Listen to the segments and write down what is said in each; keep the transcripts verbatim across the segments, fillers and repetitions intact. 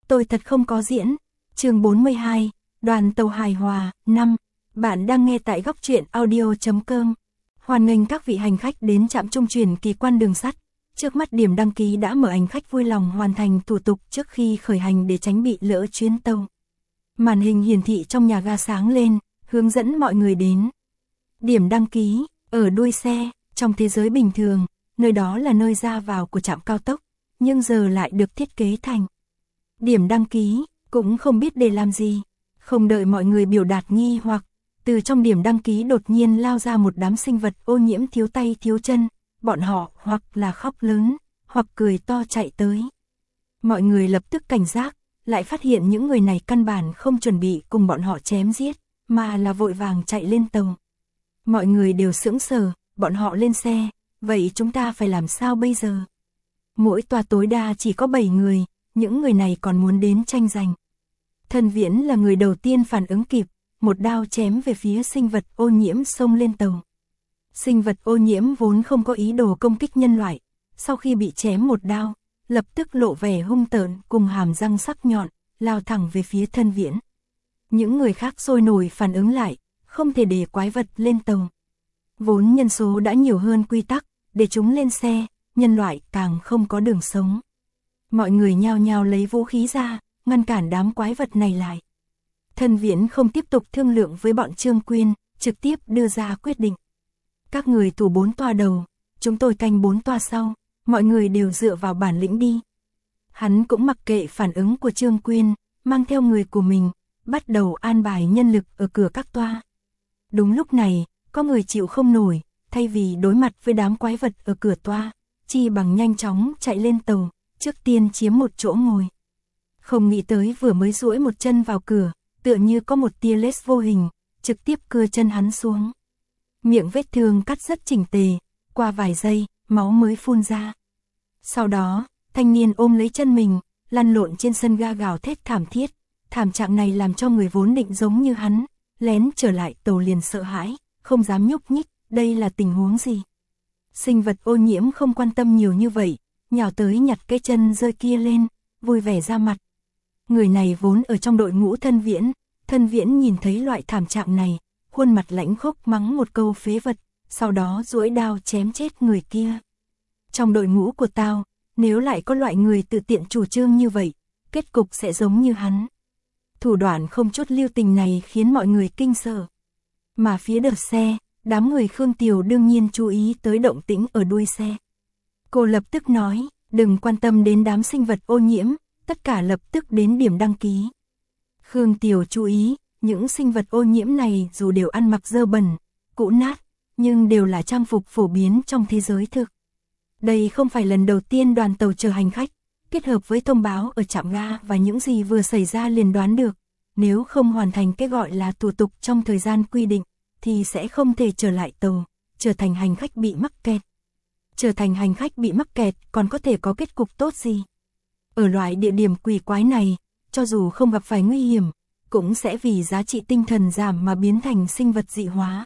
tôi thật không có diễn. Chương bốn mươi hai, đoàn tàu hài hòa. Năm. Bạn đang nghe tại góc truyện audio chấm com. Hoan nghênh các vị hành khách đến trạm trung chuyển kỳ quan đường sắt. Trước mắt điểm đăng ký đã mở, hành khách vui lòng hoàn thành thủ tục trước khi khởi hành để tránh bị lỡ chuyến tàu. Màn hình hiển thị trong nhà ga sáng lên, hướng dẫn mọi người đến. Điểm đăng ký, ở đuôi xe. Trong thế giới bình thường, nơi đó là nơi ra vào của trạm cao tốc, nhưng giờ lại được thiết kế thành điểm đăng ký, cũng không biết để làm gì. Không đợi mọi người biểu đạt nghi hoặc, từ trong điểm đăng ký đột nhiên lao ra một đám sinh vật ô nhiễm thiếu tay thiếu chân, bọn họ hoặc là khóc lớn, hoặc cười to chạy tới. Mọi người lập tức cảnh giác, lại phát hiện những người này căn bản không chuẩn bị cùng bọn họ chém giết, mà là vội vàng chạy lên tàu. Mọi người đều sững sờ, bọn họ lên xe, vậy chúng ta phải làm sao bây giờ? Mỗi toa tối đa chỉ có bảy người, những người này còn muốn đến tranh giành. Thân Viễn là người đầu tiên phản ứng kịp, một đao chém về phía sinh vật ô nhiễm xông lên tàu. Sinh vật ô nhiễm vốn không có ý đồ công kích nhân loại, sau khi bị chém một đao, lập tức lộ vẻ hung tợn cùng hàm răng sắc nhọn, lao thẳng về phía Thân Viễn. Những người khác sôi nổi phản ứng lại, không thể để quái vật lên tàu. Vốn nhân số đã nhiều hơn quy tắc, để chúng lên xe, nhân loại càng không có đường sống. Mọi người nhao nhao lấy vũ khí ra, ngăn cản đám quái vật này lại. Thân Viễn không tiếp tục thương lượng với bọn Trương Quyên, trực tiếp đưa ra quyết định. Các người thủ bốn toa đầu, chúng tôi canh bốn toa sau, mọi người đều dựa vào bản lĩnh đi. Hắn cũng mặc kệ phản ứng của Trương Quyên, mang theo người của mình, bắt đầu an bài nhân lực ở cửa các toa. Đúng lúc này, có người chịu không nổi, thay vì đối mặt với đám quái vật ở cửa toa, chi bằng nhanh chóng chạy lên tàu, trước tiên chiếm một chỗ ngồi. Không nghĩ tới vừa mới duỗi một chân vào cửa, tựa như có một tia laser vô hình, trực tiếp cưa chân hắn xuống. Miệng vết thương cắt rất chỉnh tề, qua vài giây, máu mới phun ra. Sau đó, thanh niên ôm lấy chân mình, lăn lộn trên sân ga gào thét thảm thiết. Thảm trạng này làm cho người vốn định giống như hắn, lén trở lại tàu liền sợ hãi, không dám nhúc nhích, đây là tình huống gì? Sinh vật ô nhiễm không quan tâm nhiều như vậy, nhào tới nhặt cái chân rơi kia lên, vui vẻ ra mặt. Người này vốn ở trong đội ngũ Thân Viễn, Thân Viễn nhìn thấy loại thảm trạng này, khuôn mặt lãnh khốc mắng một câu phế vật, sau đó duỗi đao chém chết người kia. Trong đội ngũ của tao, nếu lại có loại người tự tiện chủ trương như vậy, kết cục sẽ giống như hắn. Thủ đoạn không chút lưu tình này khiến mọi người kinh sợ. Mà phía đợt xe, đám người Khương Tiều đương nhiên chú ý tới động tĩnh ở đuôi xe. Cô lập tức nói, đừng quan tâm đến đám sinh vật ô nhiễm, tất cả lập tức đến điểm đăng ký. Khương Tiều chú ý, những sinh vật ô nhiễm này dù đều ăn mặc dơ bẩn, cũ nát, nhưng đều là trang phục phổ biến trong thế giới thực. Đây không phải lần đầu tiên đoàn tàu chở hành khách, kết hợp với thông báo ở trạm ga và những gì vừa xảy ra liền đoán được, nếu không hoàn thành cái gọi là thủ tục trong thời gian quy định, thì sẽ không thể trở lại tàu, trở thành hành khách bị mắc kẹt. Trở thành hành khách bị mắc kẹt còn có thể có kết cục tốt gì? Ở loại địa điểm quỷ quái này, cho dù không gặp phải nguy hiểm, cũng sẽ vì giá trị tinh thần giảm mà biến thành sinh vật dị hóa.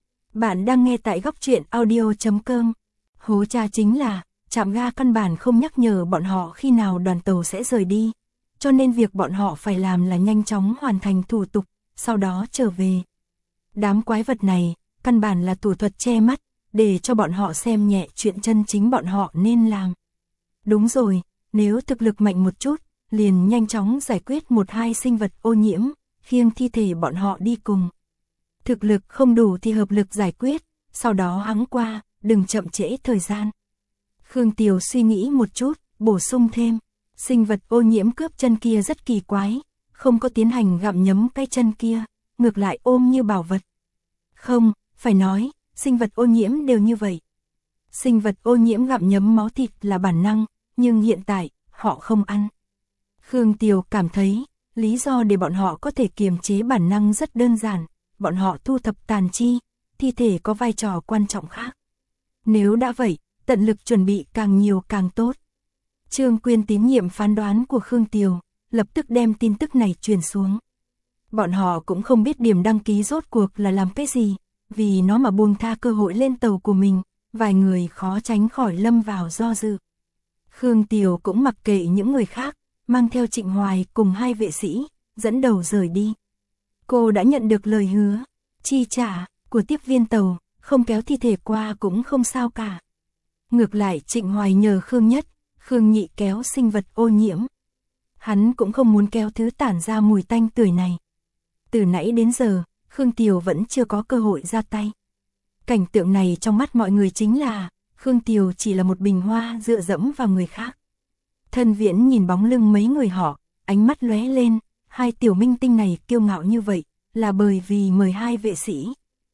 Bạn đang nghe tại góc truyện audio chấm com. Hố cha chính là, trạm ga căn bản không nhắc nhở bọn họ khi nào đoàn tàu sẽ rời đi, cho nên việc bọn họ phải làm là nhanh chóng hoàn thành thủ tục, sau đó trở về. Đám quái vật này, căn bản là thủ thuật che mắt, để cho bọn họ xem nhẹ chuyện chân chính bọn họ nên làm. Đúng rồi, nếu thực lực mạnh một chút, liền nhanh chóng giải quyết một hai sinh vật ô nhiễm, khiêng thi thể bọn họ đi cùng. Thực lực không đủ thì hợp lực giải quyết, sau đó hắng qua, đừng chậm trễ thời gian. Khương Tiều suy nghĩ một chút, bổ sung thêm, sinh vật ô nhiễm cướp chân kia rất kỳ quái, không có tiến hành gặm nhấm cái chân kia, ngược lại ôm như bảo vật. Không, phải nói, sinh vật ô nhiễm đều như vậy. Sinh vật ô nhiễm gặm nhấm máu thịt là bản năng, nhưng hiện tại, họ không ăn. Khương Tiều cảm thấy, lý do để bọn họ có thể kiềm chế bản năng rất đơn giản, bọn họ thu thập tàn chi, thi thể có vai trò quan trọng khác. Nếu đã vậy, tận lực chuẩn bị càng nhiều càng tốt. Trương Quyên tín nhiệm phán đoán của Khương Tiều, lập tức đem tin tức này truyền xuống. Bọn họ cũng không biết điểm đăng ký rốt cuộc là làm cái gì, vì nó mà buông tha cơ hội lên tàu của mình, vài người khó tránh khỏi lâm vào do dự. Khương Tiều cũng mặc kệ những người khác, mang theo Trịnh Hoài cùng hai vệ sĩ, dẫn đầu rời đi. Cô đã nhận được lời hứa, chi trả, của tiếp viên tàu, không kéo thi thể qua cũng không sao cả. Ngược lại Trịnh Hoài nhờ Khương Nhất, Khương Nhị kéo sinh vật ô nhiễm. Hắn cũng không muốn kéo thứ tản ra mùi tanh tưởi này. Từ nãy đến giờ, Khương Tiều vẫn chưa có cơ hội ra tay. Cảnh tượng này trong mắt mọi người chính là, Khương Tiều chỉ là một bình hoa dựa dẫm vào người khác. Thân Viễn nhìn bóng lưng mấy người họ, ánh mắt lóe lên, hai tiểu minh tinh này kiêu ngạo như vậy, là bởi vì mời hai vệ sĩ.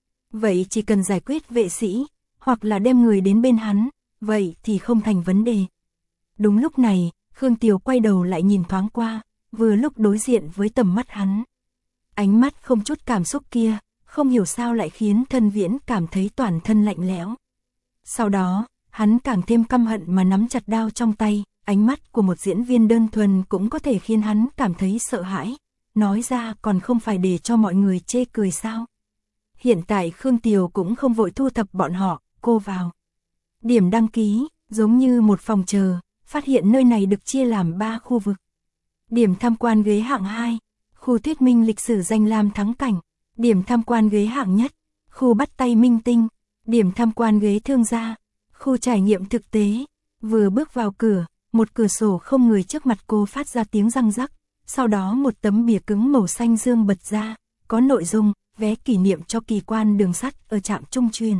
Vậy chỉ cần giải quyết vệ sĩ, hoặc là đem người đến bên hắn, vậy thì không thành vấn đề. Đúng lúc này, Khương Tiều quay đầu lại nhìn thoáng qua, vừa lúc đối diện với tầm mắt hắn. Ánh mắt không chút cảm xúc kia, không hiểu sao lại khiến Thân Viễn cảm thấy toàn thân lạnh lẽo. Sau đó, hắn càng thêm căm hận mà nắm chặt đao trong tay, ánh mắt của một diễn viên đơn thuần cũng có thể khiến hắn cảm thấy sợ hãi. Nói ra còn không phải để cho mọi người chê cười sao. Hiện tại Khương Tiều cũng không vội thu thập bọn họ, cô vào điểm đăng ký, giống như một phòng chờ, phát hiện nơi này được chia làm ba khu vực. Điểm tham quan ghế hạng hai, khu thuyết minh lịch sử danh lam thắng cảnh. Điểm tham quan ghế hạng nhất, khu bắt tay minh tinh. Điểm tham quan ghế thương gia, khu trải nghiệm thực tế. Vừa bước vào cửa, một cửa sổ không người trước mặt cô phát ra tiếng răng rắc. Sau đó một tấm bìa cứng màu xanh dương bật ra, có nội dung, vé kỷ niệm cho kỳ quan đường sắt ở trạm trung truyền.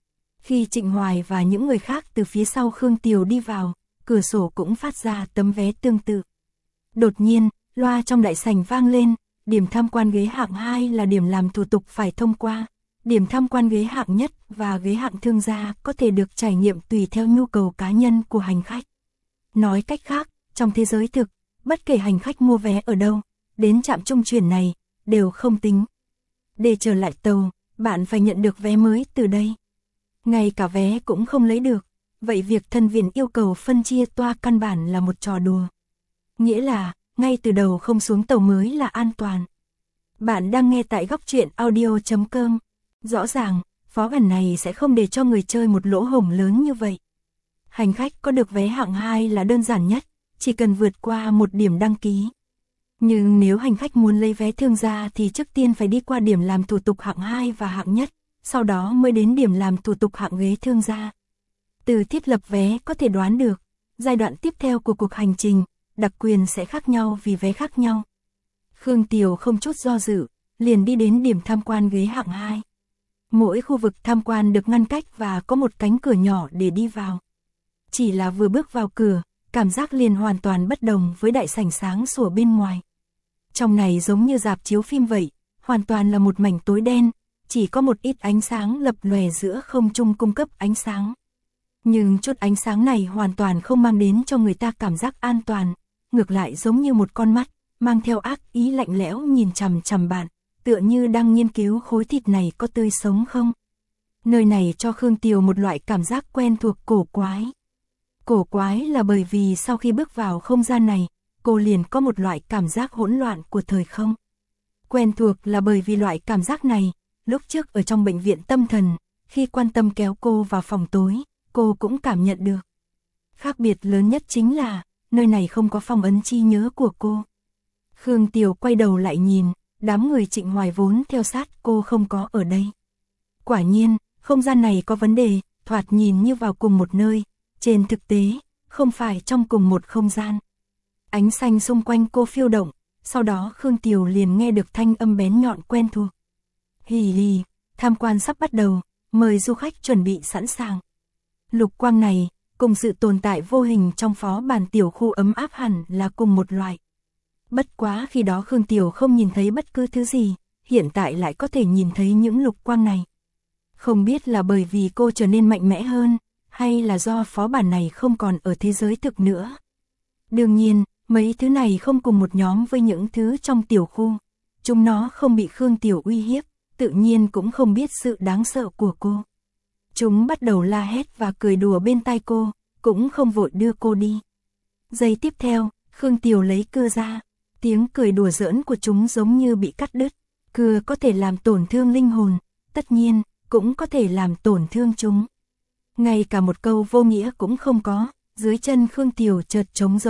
Khi Trịnh Hoài và những người khác từ phía sau Khương Tiều đi vào, cửa sổ cũng phát ra tấm vé tương tự. Đột nhiên, loa trong đại sảnh vang lên, điểm tham quan ghế hạng hai là điểm làm thủ tục phải thông qua. Điểm tham quan ghế hạng nhất và ghế hạng thương gia có thể được trải nghiệm tùy theo nhu cầu cá nhân của hành khách. Nói cách khác, trong thế giới thực, bất kể hành khách mua vé ở đâu, đến trạm trung chuyển này, đều không tính. Để trở lại tàu, bạn phải nhận được vé mới từ đây. Ngay cả vé cũng không lấy được, vậy việc Thân Viễn yêu cầu phân chia toa căn bản là một trò đùa. Nghĩa là, ngay từ đầu không xuống tàu mới là an toàn. Bạn đang nghe tại góc truyện audio chấm com. Rõ ràng, phó bản này sẽ không để cho người chơi một lỗ hổng lớn như vậy. Hành khách có được vé hạng hai là đơn giản nhất, chỉ cần vượt qua một điểm đăng ký. Nhưng nếu hành khách muốn lấy vé thương gia thì trước tiên phải đi qua điểm làm thủ tục hạng hai và hạng nhất, sau đó mới đến điểm làm thủ tục hạng ghế thương gia. Từ thiết lập vé có thể đoán được, giai đoạn tiếp theo của cuộc hành trình, đặc quyền sẽ khác nhau vì vé khác nhau. Khương Tiều không chút do dự, liền đi đến điểm tham quan ghế hạng hai. Mỗi khu vực tham quan được ngăn cách và có một cánh cửa nhỏ để đi vào. Chỉ là vừa bước vào cửa, cảm giác liền hoàn toàn bất đồng với đại sảnh sáng sủa bên ngoài. Trong này giống như rạp chiếu phim vậy, hoàn toàn là một mảnh tối đen, chỉ có một ít ánh sáng lập lòe giữa không trung cung cấp ánh sáng. Nhưng chút ánh sáng này hoàn toàn không mang đến cho người ta cảm giác an toàn, ngược lại giống như một con mắt, mang theo ác ý lạnh lẽo nhìn chằm chằm bạn, tựa như đang nghiên cứu khối thịt này có tươi sống không. Nơi này cho Khương Tiều một loại cảm giác quen thuộc cổ quái. Cổ quái là bởi vì sau khi bước vào không gian này, cô liền có một loại cảm giác hỗn loạn của thời không. Quen thuộc là bởi vì loại cảm giác này, lúc trước ở trong bệnh viện tâm thần, khi Quan Tâm kéo cô vào phòng tối, cô cũng cảm nhận được. Khác biệt lớn nhất chính là, nơi này không có phong ấn chi nhớ của cô. Khương Tiều quay đầu lại nhìn, đám người Trịnh Hoài vốn theo sát cô không có ở đây. Quả nhiên, không gian này có vấn đề, thoạt nhìn như vào cùng một nơi, trên thực tế, không phải trong cùng một không gian. Ánh xanh xung quanh cô phiêu động, sau đó Khương Tiều liền nghe được thanh âm bén nhọn quen thuộc. Hì hì, tham quan sắp bắt đầu, mời du khách chuẩn bị sẵn sàng. Lục quang này, cùng sự tồn tại vô hình trong phó bản tiểu khu ấm áp hẳn là cùng một loại. Bất quá khi đó Khương Tiều không nhìn thấy bất cứ thứ gì, hiện tại lại có thể nhìn thấy những lục quang này. Không biết là bởi vì cô trở nên mạnh mẽ hơn, hay là do phó bản này không còn ở thế giới thực nữa. Đương nhiên, mấy thứ này không cùng một nhóm với những thứ trong tiểu khu. Chúng nó không bị Khương Tiều uy hiếp, tự nhiên cũng không biết sự đáng sợ của cô. Chúng bắt đầu la hét và cười đùa bên tai cô, cũng không vội đưa cô đi. Giây tiếp theo, Khương Tiều lấy cưa ra, tiếng cười đùa giỡn của chúng giống như bị cắt đứt. Cưa có thể làm tổn thương linh hồn, tất nhiên, cũng có thể làm tổn thương chúng. Ngay cả một câu vô nghĩa cũng không có, dưới chân Khương Tiều chợt trống rỗng,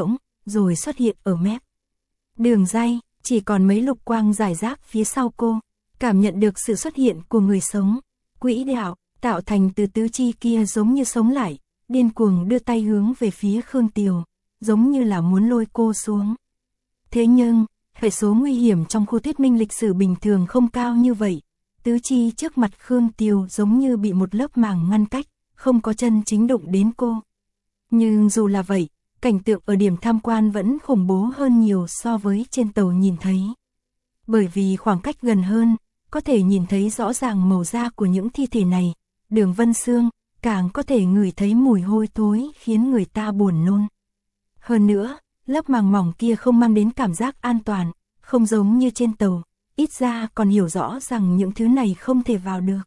rồi xuất hiện ở mép đường ray, chỉ còn mấy lục quang rải rác phía sau cô, cảm nhận được sự xuất hiện của người sống. Quỹ đạo, tạo thành từ tứ chi kia giống như sống lại, điên cuồng đưa tay hướng về phía Khương Tiều, giống như là muốn lôi cô xuống. Thế nhưng, hệ số nguy hiểm trong khu thuyết minh lịch sử bình thường không cao như vậy, tứ chi trước mặt Khương Tiều giống như bị một lớp màng ngăn cách, không có chân chính đụng đến cô. Nhưng dù là vậy, cảnh tượng ở điểm tham quan vẫn khủng bố hơn nhiều so với trên tàu nhìn thấy. Bởi vì khoảng cách gần hơn, có thể nhìn thấy rõ ràng màu da của những thi thể này, đường vân xương, càng có thể ngửi thấy mùi hôi thối khiến người ta buồn nôn. Hơn nữa, lớp màng mỏng kia không mang đến cảm giác an toàn, không giống như trên tàu, ít ra còn hiểu rõ rằng những thứ này không thể vào được.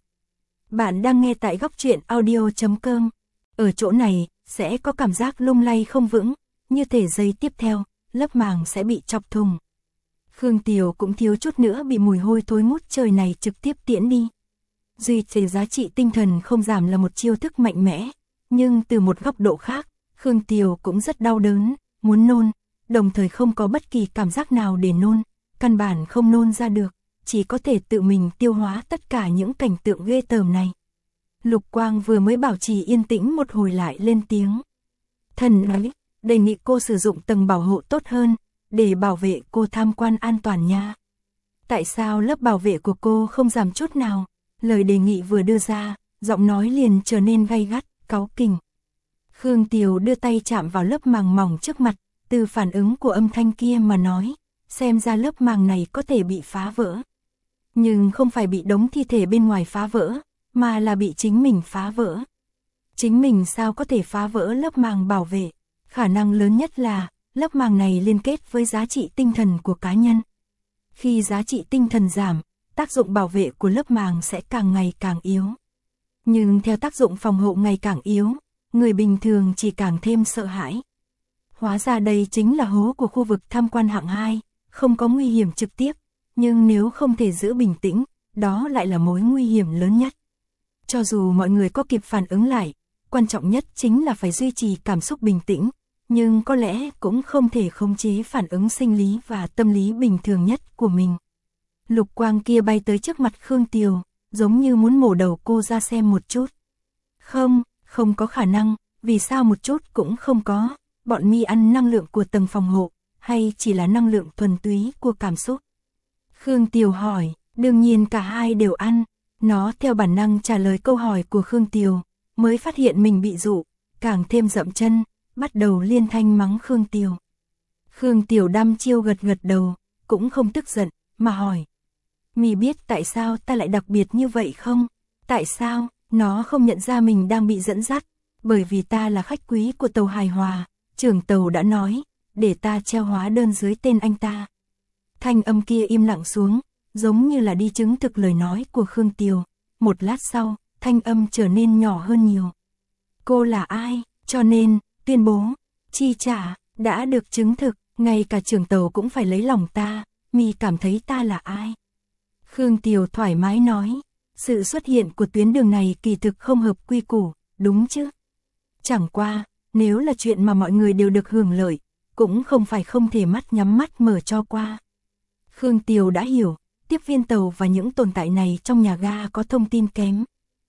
Bạn đang nghe tại góc truyện audio chấm com. Ở chỗ này, sẽ có cảm giác lung lay không vững, như thể giây tiếp theo, lớp màng sẽ bị chọc thùng. Khương Tiều cũng thiếu chút nữa bị mùi hôi thối ngút trời này trực tiếp tiễn đi. Duy trì giá trị tinh thần không giảm là một chiêu thức mạnh mẽ, nhưng từ một góc độ khác, Khương Tiều cũng rất đau đớn, muốn nôn, đồng thời không có bất kỳ cảm giác nào để nôn, căn bản không nôn ra được, chỉ có thể tự mình tiêu hóa tất cả những cảnh tượng ghê tởm này. Lục Quang vừa mới bảo trì yên tĩnh một hồi lại lên tiếng. Thần nói, đề nghị cô sử dụng tầng bảo hộ tốt hơn, để bảo vệ cô tham quan an toàn nha. Tại sao lớp bảo vệ của cô không giảm chút nào? Lời đề nghị vừa đưa ra, giọng nói liền trở nên gay gắt, cáu kỉnh. Khương Tiều đưa tay chạm vào lớp màng mỏng trước mặt, từ phản ứng của âm thanh kia mà nói, xem ra lớp màng này có thể bị phá vỡ. Nhưng không phải bị đống thi thể bên ngoài phá vỡ, mà là bị chính mình phá vỡ. Chính mình sao có thể phá vỡ lớp màng bảo vệ? Khả năng lớn nhất là, lớp màng này liên kết với giá trị tinh thần của cá nhân. Khi giá trị tinh thần giảm, tác dụng bảo vệ của lớp màng sẽ càng ngày càng yếu. Nhưng theo tác dụng phòng hộ ngày càng yếu, người bình thường chỉ càng thêm sợ hãi. Hóa ra đây chính là hố của khu vực tham quan hạng hai, không có nguy hiểm trực tiếp, nhưng nếu không thể giữ bình tĩnh, đó lại là mối nguy hiểm lớn nhất. Cho dù mọi người có kịp phản ứng lại, quan trọng nhất chính là phải duy trì cảm xúc bình tĩnh, nhưng có lẽ cũng không thể khống chế phản ứng sinh lý và tâm lý bình thường nhất của mình. Lục quang kia bay tới trước mặt Khương Tiều, giống như muốn mổ đầu cô ra xem một chút. Không, không có khả năng, vì sao một chút cũng không có, bọn mi ăn năng lượng của tầng phòng hộ, hay chỉ là năng lượng thuần túy của cảm xúc? Khương Tiều hỏi, đương nhiên cả hai đều ăn. Nó theo bản năng trả lời câu hỏi của Khương Tiều, mới phát hiện mình bị dụ, càng thêm dậm chân, bắt đầu liên thanh mắng Khương Tiều. Khương Tiều đăm chiêu gật gật đầu, cũng không tức giận, mà hỏi. Mì biết tại sao ta lại đặc biệt như vậy không? Tại sao? Nó không nhận ra mình đang bị dẫn dắt, bởi vì ta là khách quý của tàu Hài Hòa, trưởng tàu đã nói, để ta treo hóa đơn dưới tên anh ta. Thanh âm kia im lặng xuống, giống như là đi chứng thực lời nói của Khương Tiều. Một lát sau, thanh âm trở nên nhỏ hơn nhiều. Cô là ai? Cho nên, tuyên bố, chi trả, đã được chứng thực, ngay cả trưởng tàu cũng phải lấy lòng ta, mi cảm thấy ta là ai? Khương Tiều thoải mái nói, sự xuất hiện của tuyến đường này kỳ thực không hợp quy củ, đúng chứ? Chẳng qua, nếu là chuyện mà mọi người đều được hưởng lợi, cũng không phải không thể mắt nhắm mắt mở cho qua. Khương Tiều đã hiểu, tiếp viên tàu và những tồn tại này trong nhà ga có thông tin kém.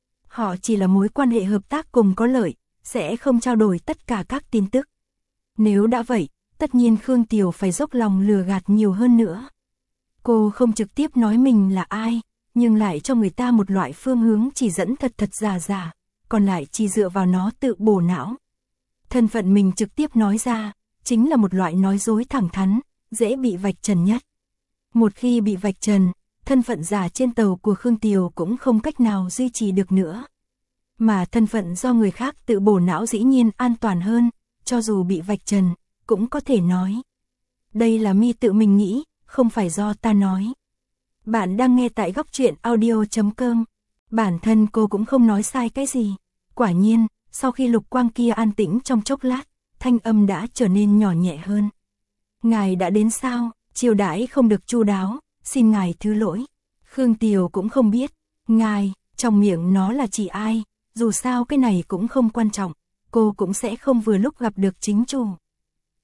Họ chỉ là mối quan hệ hợp tác cùng có lợi, sẽ không trao đổi tất cả các tin tức. Nếu đã vậy, tất nhiên Khương Tiều phải dốc lòng lừa gạt nhiều hơn nữa. Cô không trực tiếp nói mình là ai, nhưng lại cho người ta một loại phương hướng chỉ dẫn thật thật giả giả, còn lại chỉ dựa vào nó tự bổ não. Thân phận mình trực tiếp nói ra, chính là một loại nói dối thẳng thắn, dễ bị vạch trần nhất. Một khi bị vạch trần, thân phận giả trên tàu của Khương Tiều cũng không cách nào duy trì được nữa. Mà thân phận do người khác tự bổ não dĩ nhiên an toàn hơn, cho dù bị vạch trần, cũng có thể nói. Đây là mi tự mình nghĩ, không phải do ta nói. Bạn đang nghe tại góc truyện audio chấm com. Bản thân cô cũng không nói sai cái gì. Quả nhiên, sau khi lục quang kia an tĩnh trong chốc lát, thanh âm đã trở nên nhỏ nhẹ hơn. Ngài đã đến sao? Chiêu đãi không được chu đáo, xin ngài thứ lỗi. Khương Tiều cũng không biết, ngài, trong miệng nó là chỉ ai, dù sao cái này cũng không quan trọng, cô cũng sẽ không vừa lúc gặp được chính chủ.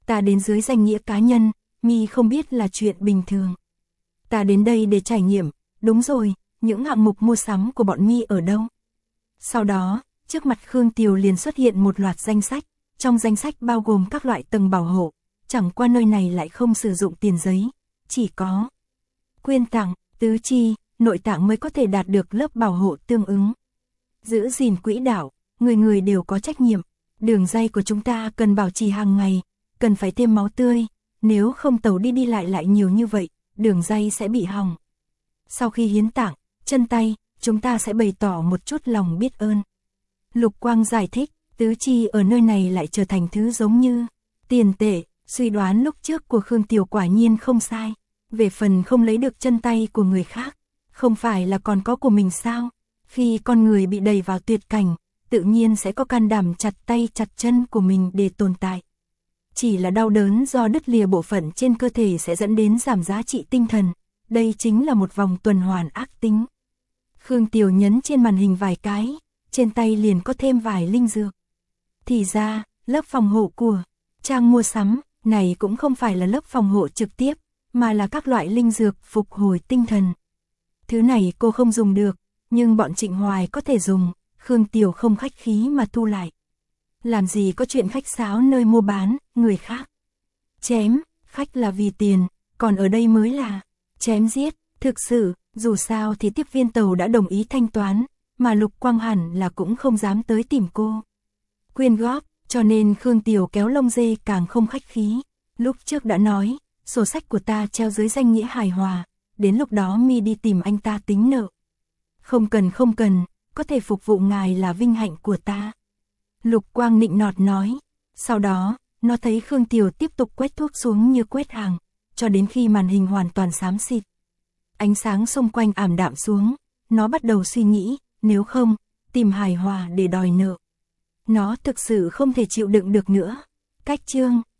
Ta đến dưới danh nghĩa cá nhân, mi không biết là chuyện bình thường. Ta đến đây để trải nghiệm, đúng rồi, những hạng mục mua sắm của bọn mi ở đâu? Sau đó, trước mặt Khương Tiều liền xuất hiện một loạt danh sách, trong danh sách bao gồm các loại tầng bảo hộ, chẳng qua nơi này lại không sử dụng tiền giấy, chỉ có quyên tặng, tứ chi, nội tạng mới có thể đạt được lớp bảo hộ tương ứng. Giữ gìn quỹ đạo, người người đều có trách nhiệm, đường ray của chúng ta cần bảo trì hàng ngày, cần phải thêm máu tươi, nếu không tàu đi đi lại lại nhiều như vậy, đường ray sẽ bị hỏng. Sau khi hiến tạng, chân tay, chúng ta sẽ bày tỏ một chút lòng biết ơn. Lục Quang giải thích, tứ chi ở nơi này lại trở thành thứ giống như tiền tệ, suy đoán lúc trước của Khương Tiều quả nhiên không sai. Về phần không lấy được chân tay của người khác, không phải là còn có của mình sao? Khi con người bị đẩy vào tuyệt cảnh, tự nhiên sẽ có can đảm chặt tay chặt chân của mình để tồn tại. Chỉ là đau đớn do đứt lìa bộ phận trên cơ thể sẽ dẫn đến giảm giá trị tinh thần. Đây chính là một vòng tuần hoàn ác tính. Khương Tiều nhấn trên màn hình vài cái, trên tay liền có thêm vài linh dược. Thì ra, lớp phòng hộ của trang mua sắm này cũng không phải là lớp phòng hộ trực tiếp, mà là các loại linh dược phục hồi tinh thần. Thứ này cô không dùng được, nhưng bọn Trịnh Hoài có thể dùng, Khương Tiều không khách khí mà thu lại. Làm gì có chuyện khách sáo nơi mua bán, người khác chém, khách là vì tiền, còn ở đây mới là chém giết. Thực sự, dù sao thì tiếp viên tàu đã đồng ý thanh toán, mà Lục Quang hẳn là cũng không dám tới tìm cô quyên góp, cho nên Khương Tiều kéo lông dê càng không khách khí. Lúc trước đã nói, sổ sách của ta treo dưới danh nghĩa hài hòa, đến lúc đó mi đi tìm anh ta tính nợ. Không cần không cần, có thể phục vụ ngài là vinh hạnh của ta. Lục Quang nịnh nọt nói. Sau đó, nó thấy Khương Tiều tiếp tục quét thuốc xuống như quét hàng, cho đến khi màn hình hoàn toàn xám xịt. Ánh sáng xung quanh ảm đạm xuống, nó bắt đầu suy nghĩ, nếu không, tìm hài hòa để đòi nợ. Nó thực sự không thể chịu đựng được nữa. Cách chương